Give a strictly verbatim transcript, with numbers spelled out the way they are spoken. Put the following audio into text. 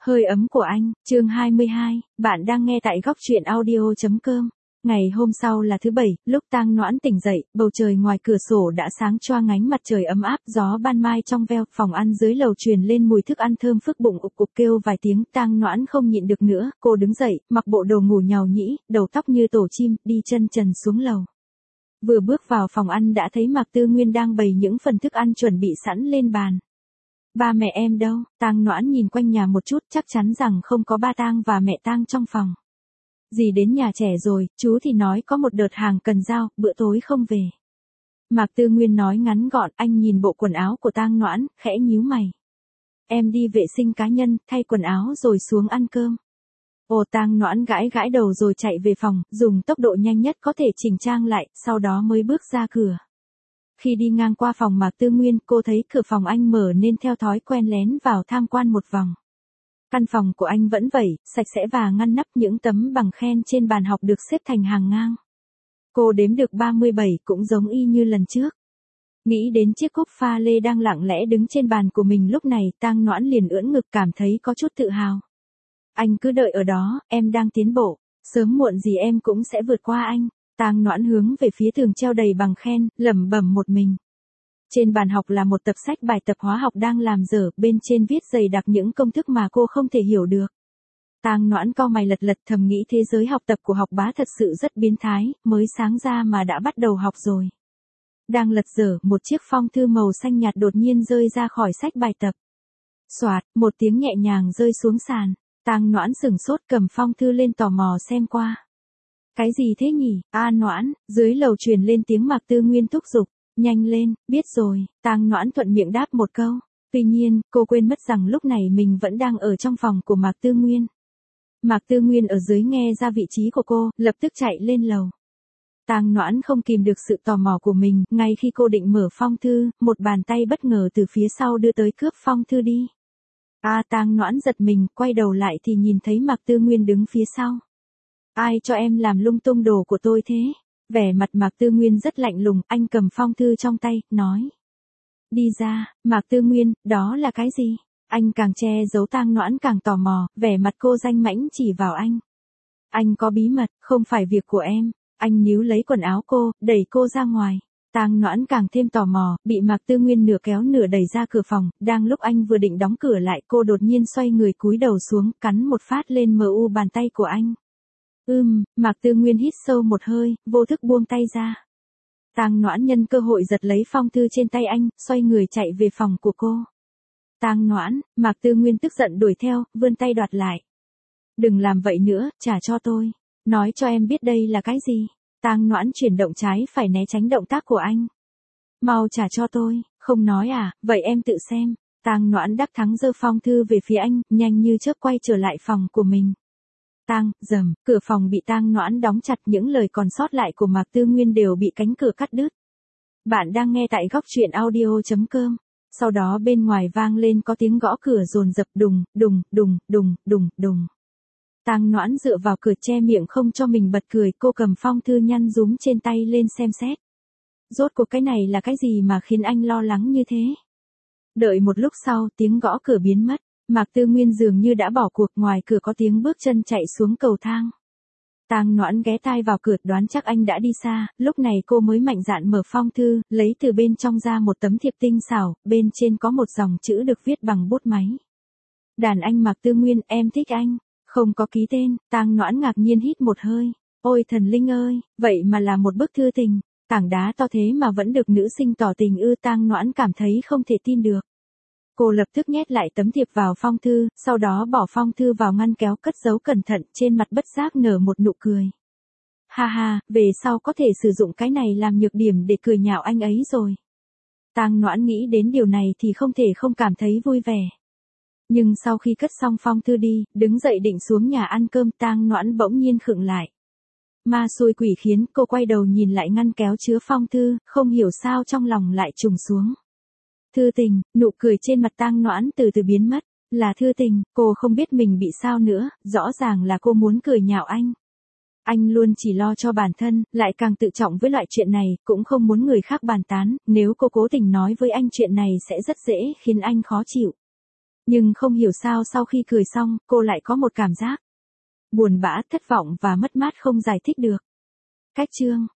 Hơi ấm của anh, chương hai mươi hai, bạn đang nghe tại góc truyện audio chấm com. Ngày hôm sau là thứ bảy, lúc Tang Noãn tỉnh dậy, bầu trời ngoài cửa sổ đã sáng choang ánh mặt trời ấm áp, gió ban mai trong veo, phòng ăn dưới lầu truyền lên mùi thức ăn thơm phức, bụng ục cục kêu vài tiếng, Tang Noãn không nhịn được nữa, cô đứng dậy, mặc bộ đồ ngủ nhàu nhĩ, đầu tóc như tổ chim, đi chân trần xuống lầu. Vừa bước vào phòng ăn đã thấy Mạc Tư Nguyên đang bày những phần thức ăn chuẩn bị sẵn lên bàn. Ba mẹ em đâu? Tang Noãn nhìn quanh nhà một chút, chắc chắn rằng không có ba Tang và mẹ Tang trong phòng. Dì đến nhà trẻ rồi, chú thì nói có một đợt hàng cần giao, bữa tối không về. Mạc Tư Nguyên nói ngắn gọn, anh nhìn bộ quần áo của Tang Noãn, khẽ nhíu mày. Em đi vệ sinh cá nhân, thay quần áo rồi xuống ăn cơm. Ồ, Tang Noãn gãi gãi đầu rồi chạy về phòng, dùng tốc độ nhanh nhất có thể chỉnh trang lại, sau đó mới bước ra cửa. Khi đi ngang qua phòng Mạc Tư Nguyên, cô thấy cửa phòng anh mở nên theo thói quen lén vào tham quan một vòng. Căn phòng của anh vẫn vậy, sạch sẽ và ngăn nắp, những tấm bằng khen trên bàn học được xếp thành hàng ngang. Cô đếm được ba mươi bảy, cũng giống y như lần trước. Nghĩ đến chiếc cúp pha lê đang lặng lẽ đứng trên bàn của mình lúc này, Tang Noãn liền ưỡn ngực cảm thấy có chút tự hào. Anh cứ đợi ở đó, em đang tiến bộ, sớm muộn gì em cũng sẽ vượt qua anh. Tang Noãn hướng về phía tường treo đầy bằng khen, lẩm bẩm một mình. Trên bàn học là một tập sách bài tập hóa học đang làm dở, bên trên viết dày đặc những công thức mà cô không thể hiểu được. Tang Noãn cau mày lật lật, thầm nghĩ thế giới học tập của học bá thật sự rất biến thái, mới sáng ra mà đã bắt đầu học rồi. Đang lật dở, một chiếc phong thư màu xanh nhạt đột nhiên rơi ra khỏi sách bài tập. Xoạt, một tiếng nhẹ nhàng rơi xuống sàn. Tang Noãn sửng sốt, cầm phong thư lên tò mò xem qua. Cái gì thế nhỉ? A Noãn, dưới lầu truyền lên tiếng Mạc Tư Nguyên thúc giục. Nhanh lên, biết rồi. Tang Noãn thuận miệng đáp một câu. Tuy nhiên, cô quên mất rằng lúc này mình vẫn đang ở trong phòng của Mạc Tư Nguyên. Mạc Tư Nguyên ở dưới nghe ra vị trí của cô, lập tức chạy lên lầu. Tang Noãn không kìm được sự tò mò của mình, ngay khi cô định mở phong thư, một bàn tay bất ngờ từ phía sau đưa tới cướp phong thư đi. A à, Tang Noãn giật mình, quay đầu lại thì nhìn thấy Mạc Tư Nguyên đứng phía sau. Ai cho em làm lung tung đồ của tôi thế? Vẻ mặt Mạc Tư Nguyên rất lạnh lùng, anh cầm phong thư trong tay, nói. Đi ra. Mạc Tư Nguyên, đó là cái gì? Anh càng che giấu, Tang Noãn càng tò mò, vẻ mặt cô danh mãnh chỉ vào anh. Anh có bí mật, không phải việc của em. Anh níu lấy quần áo cô, đẩy cô ra ngoài. Tang Noãn càng thêm tò mò, bị Mạc Tư Nguyên nửa kéo nửa đẩy ra cửa phòng, đang lúc anh vừa định đóng cửa lại, cô đột nhiên xoay người cúi đầu xuống, cắn một phát lên mờ u bàn tay của anh. Ưm, Mạc Tư Nguyên hít sâu một hơi, vô thức buông tay ra. Tang Noãn nhân cơ hội giật lấy phong thư trên tay anh, xoay người chạy về phòng của cô. Tang Noãn, Mạc Tư Nguyên tức giận đuổi theo, vươn tay đoạt lại. Đừng làm vậy nữa, trả cho tôi. Nói cho em biết đây là cái gì. Tang Noãn chuyển động trái phải né tránh động tác của anh. Mau trả cho tôi, không nói à, vậy em tự xem. Tang Noãn đắc thắng giơ phong thư về phía anh, nhanh như chớp quay trở lại phòng của mình. Tang, rầm, cửa phòng bị Tang Noãn đóng chặt, những lời còn sót lại của Mạc Tư Nguyên đều bị cánh cửa cắt đứt. Bạn đang nghe tại góc truyện audio chấm com. Sau đó bên ngoài vang lên có tiếng gõ cửa dồn dập, đùng, đùng, đùng, đùng, đùng, đùng. Tang Noãn dựa vào cửa che miệng không cho mình bật cười, cô cầm phong thư nhăn rúm trên tay lên xem xét. Rốt cuộc cái này là cái gì mà khiến anh lo lắng như thế? Đợi một lúc sau, tiếng gõ cửa biến mất. Mạc Tư Nguyên dường như đã bỏ cuộc, ngoài cửa có tiếng bước chân chạy xuống cầu thang. Tang Noãn ghé tai vào cửa, đoán chắc anh đã đi xa, lúc này cô mới mạnh dạn mở phong thư, lấy từ bên trong ra một tấm thiệp tinh xảo, bên trên có một dòng chữ được viết bằng bút máy. Đàn anh Mạc Tư Nguyên, em thích anh. Không có ký tên. Tang Noãn ngạc nhiên hít một hơi. Ôi thần linh ơi, vậy mà là một bức thư tình. Tảng đá to thế mà vẫn được nữ sinh tỏ tình ư? Tang Noãn cảm thấy không thể tin được. Cô lập tức nhét lại tấm thiệp vào phong thư, sau đó bỏ phong thư vào ngăn kéo cất giấu cẩn thận, trên mặt bất giác nở một nụ cười. Ha ha, về sau có thể sử dụng cái này làm nhược điểm để cười nhạo anh ấy rồi. Tang Noãn nghĩ đến điều này thì không thể không cảm thấy vui vẻ. Nhưng sau khi cất xong phong thư đi, đứng dậy định xuống nhà ăn cơm, Tang Noãn bỗng nhiên khựng lại. Ma xui quỷ khiến, cô quay đầu nhìn lại ngăn kéo chứa phong thư, không hiểu sao trong lòng lại trùng xuống. Thư tình, nụ cười trên mặt Tang Noãn từ từ biến mất. Là thư tình, cô không biết mình bị sao nữa, rõ ràng là cô muốn cười nhạo anh. Anh luôn chỉ lo cho bản thân, lại càng tự trọng với loại chuyện này, cũng không muốn người khác bàn tán, nếu cô cố tình nói với anh chuyện này sẽ rất dễ khiến anh khó chịu. Nhưng không hiểu sao sau khi cười xong, cô lại có một cảm giác buồn bã, thất vọng và mất mát không giải thích được. Cách chương